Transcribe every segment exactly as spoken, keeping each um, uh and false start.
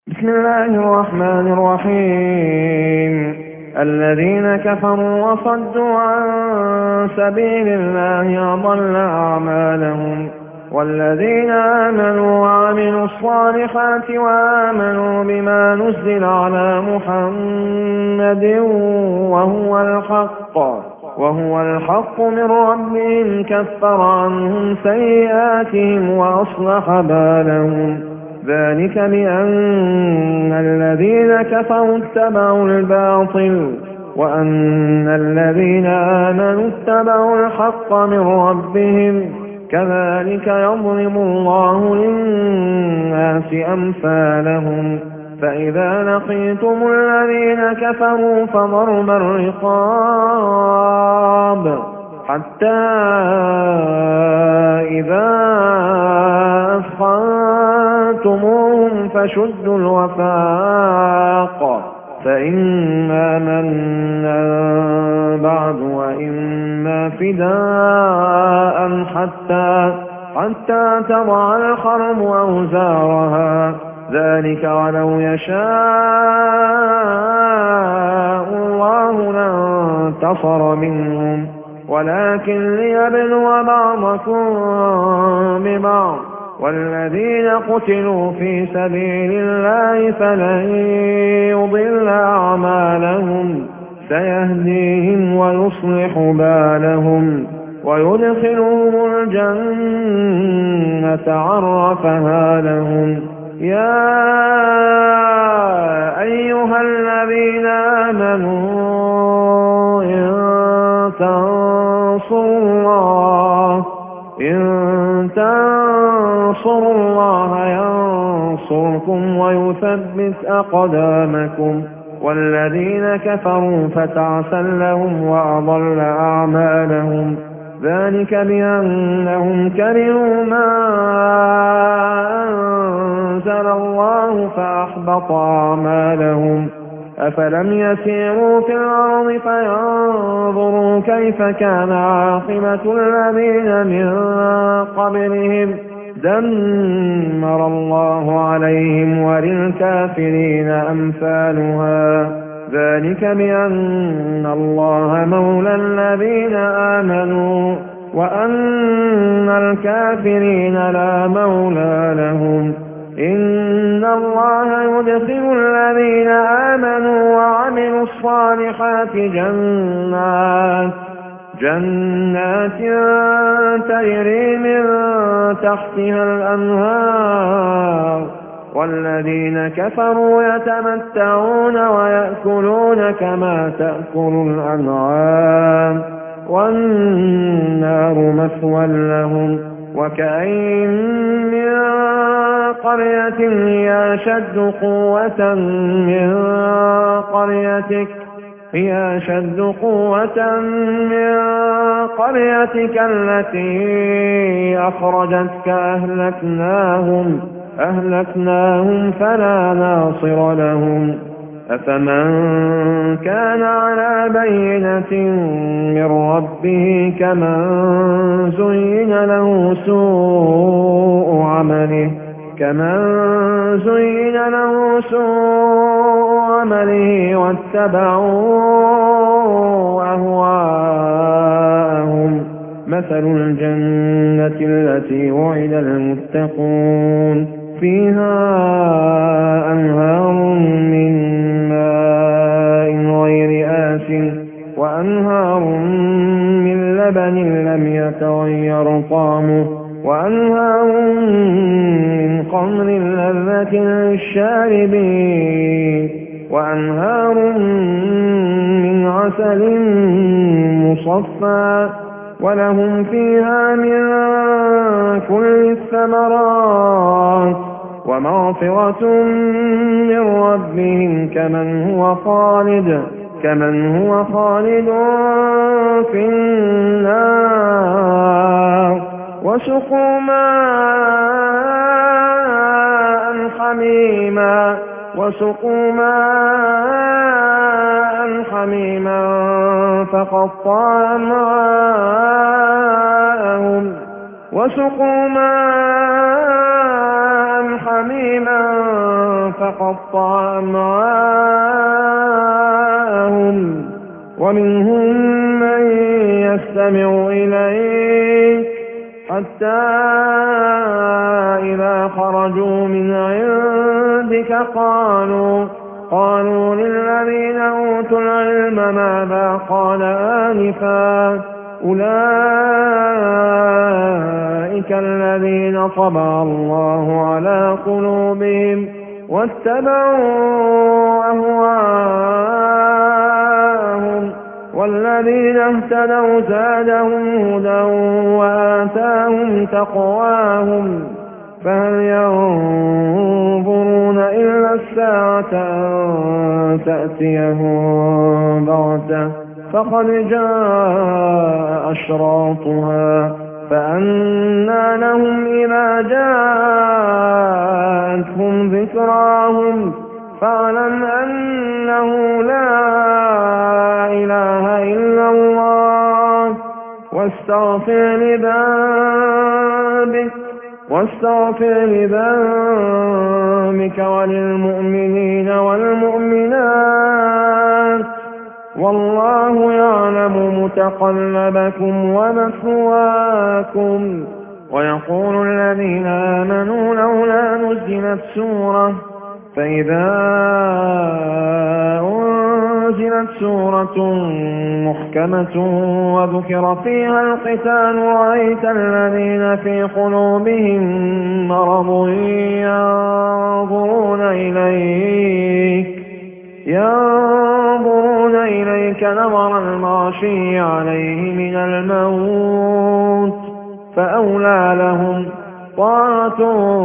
بسم الله الرحمن الرحيم. الذين كفروا وصدوا عن سبيل الله أضل أعمالهم، والذين آمنوا وعملوا الصالحات وآمنوا بما نزل على محمد وهو الحق وهو الحق من ربهم كفر عنهم سيئاتهم وأصلح بالهم. ذلك بأن الذين كفروا اتبعوا الباطل وأن الذين آمنوا اتبعوا الحق من ربهم. كذلك يضرب الله للناس أمثالهم. فإذا لقيتم الذين كفروا فضرب الرقاب حتى إذا أثخنتموهم فشدوا الوثاق، فإما منا بعد وإما فداء حتى حتى تضع الحرب أوزارها. ذلك ولو يشاء الله لانتصر منهم، ولكن ليبلو بعضكم ببعض. والذين قتلوا في سبيل الله فلن يضل أعمالهم، سيهديهم ويصلح بالهم ويدخلهم الجنة عرفها لهم. يا أيها الذين آمنوا إن تنصروا الله إن تنصروا الله ينصركم ويثبت أقدامكم. والذين كفروا فتعسا لهم وأضل أعمالهم. ذلك بأنهم كرهوا ما أنزل الله فأحبط أعمالهم. أفلم يسيروا في الأرض فينظروا كيف كان عاقبة الذين من قبلهم. دمر الله عليهم وللكافرين أمثالها. ذلك بأن الله مولى الذين آمنوا وأن الكافرين لا مولى لهم. إن الله يدخل الذين آمنوا وعملوا الصالحات جنات جنات تجري من تحتها الأنهار. والذين كفروا يتمتعون ويأكلون كما تأكل الأنعام، والنار مثوى لهم. وكأين من قرية هي أشد قوة من قريتك هي أشد قوة من قريتك التي أخرجتك أهلكناهم أهلكناهم فلا ناصر لهم. أفمن كان على بينة من ربه كمن زين له سوء عمله كمن زين له سوء عمله واتبعوا أهواءهم. مثل الجنة التي وعد المتقون فيها أنهار من ماء غير آسٍ وأنهار من لبن لم يتغير طعمه وأنهار من خمر لذة للشاربين وأنهار من عسل مصفى ولهم فيها من كل الثمرات ومغفرة من ربهم كمن هو خالد كمن هو خالد في النار. وسقوا ماء حميما وسقوا ماء حميما فقطع أمعاءهم وسقوا ماء حميما فقطع أمعاءهم ومنهم من يستمع إليك حتى إذا خرجوا من عندك قالوا قالوا للذين أوتوا العلم ماذا قال آنفا أولئك الذين طبع الله على قلوبهم واتبعوا أهواءهم والذين اهتدوا زادهم هدى وآتاهم تقواهم فهل ينظرون إلا الساعة أن تأتيهم بغتة فقد جاء أشراطها فأنى لهم إذا جاءتهم ذكراهم فاعلم أنه لا إله إلا الله واستغفر لذنبك واستغفر لذنبك وللمؤمنين والمؤمنات والله يعلم متقلبكم ومثواكم. ويقول الذين آمنوا لولا نزلت سورة فإذا أنزلت سورة محكمة وذكر فيها القتال رأيت الذين في قلوبهم مرض ينظرون إليك ينظرون إليك نظر المغشي عليه من الموت فأولى لهم طاعة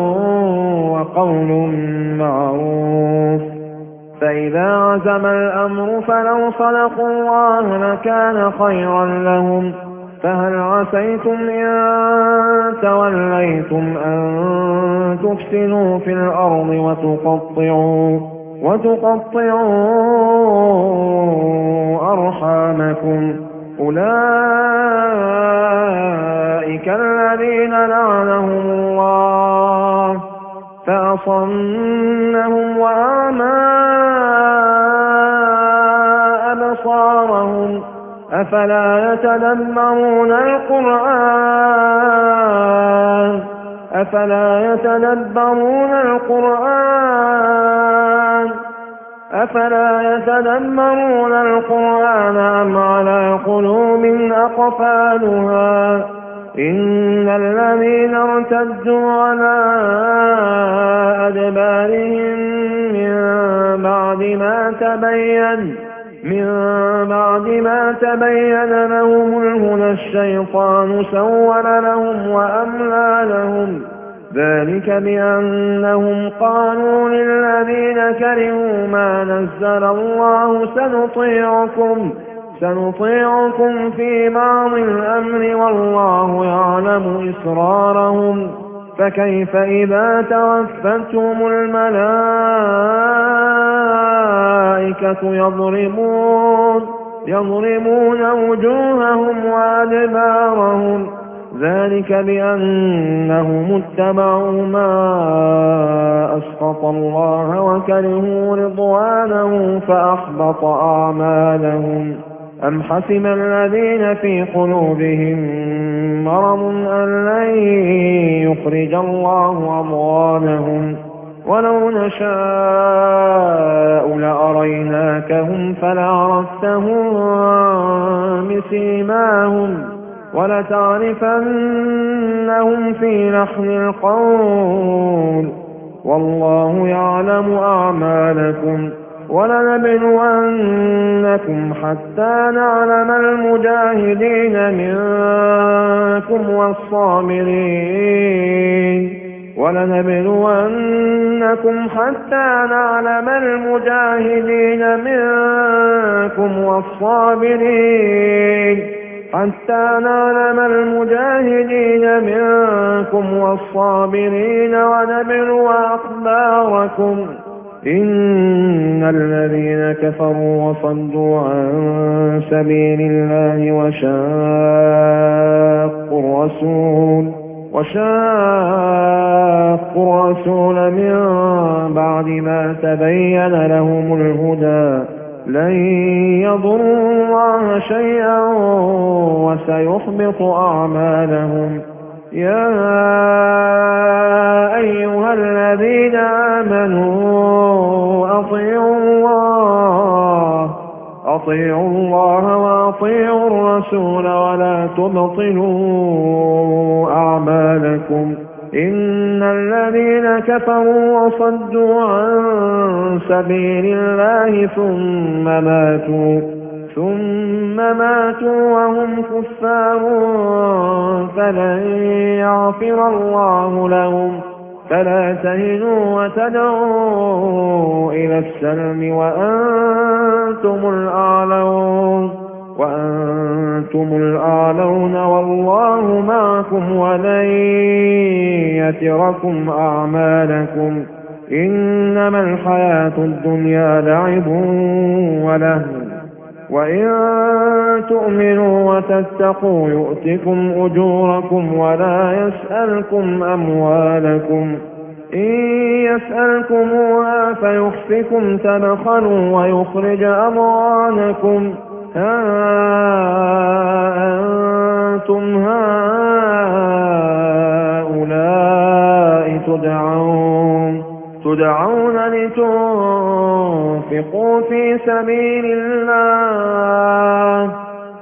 وقول معروف. فإذا عزم الأمر فلو صدقوا الله لكان خيرا لهم فهل عسيتم إن توليتم أن تفسدوا في الأرض وتقطعوا وتقطعوا أرحامكم أولئك الذين لعنهم الله فأصمهم وأعمى أبصارهم أفلا يتدبرون القرآن أفلا يتدبرون القرآن أفلا يتدبرون القرآن أم على قلوب أقفالها إن الذين ارتدوا على أدبارهم من بعد ما تبين من بعد ما تبين لهم الهدى الشيطان سول لهم وأملى لهم ذلك بأنهم قالوا للذين كرهوا ما نزل الله سنطيعكم سنطيعكم في بعض الأمر والله يعلم إسرارهم فكيف إذا توفتهم الملائكة يضربون يضربون وجوههم وأدبارهم ذلك بأنهم اتبعوا ما أسخط الله وكرهوا رضوانه فأحبط أعمالهم. أم حسب الذين في قلوبهم مرض أن لن يخرج الله أضغانهم ولو نشاء لأريناكهم فلعرفتهم بسيماهم ولتعرفنهم في لحن القول والله يعلم أعمالكم ولنبلونكم حتى نعلم المجاهدين منكم والصابرين ولنبلونكم حتى نعلم المجاهدين منكم والصابرين حتى نعلم المجاهدين منكم والصابرين ونبلو أخباركم إن الذين كفروا وصدوا عن سبيل الله وشاقوا الرسول وشاقوا الرسول من بعد ما تبين لهم الهدى لن يضروا الله شيئا وسيحبط أعمالهم. يا أيها الذين آمنوا أطيعوا الله أطيعوا الله وأطيعوا الرسول ولا تبطلوا أعمالكم. إن الذين كفروا وصدوا عن سبيل الله ثم ماتوا ثم ماتوا وهم كفار فلن يغفر الله لهم. فلا تهنوا وتدعوا إلى السلم وأنتم الأعلون وأنتم الأعلون والله معكم ولن يتركم أعمالكم. إنما الحياة الدنيا لعب ولهو وإن تؤمنوا وتتقوا يؤتكم أجوركم ولا يسألكم أموالكم. إن يسألكموها فيخفكم تبخلوا ويخرج أضغانكم. ها أنتم هؤلاء تدعون تدعون لتنفقوا في سبيل الله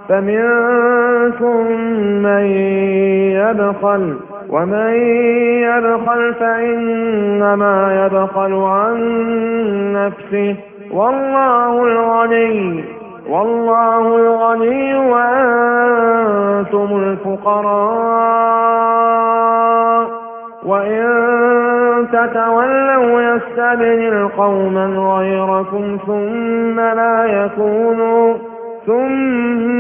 فمنكم من يبخل ومن يبخل فإنما يبخل عن نفسه والله الغني والله الغني وأنتم الفقراء. وإن تتولوا يستبدل قوما غيركم ثم لا يكونوا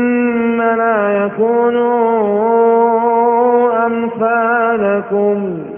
ثم لا يكونوا أمثالكم.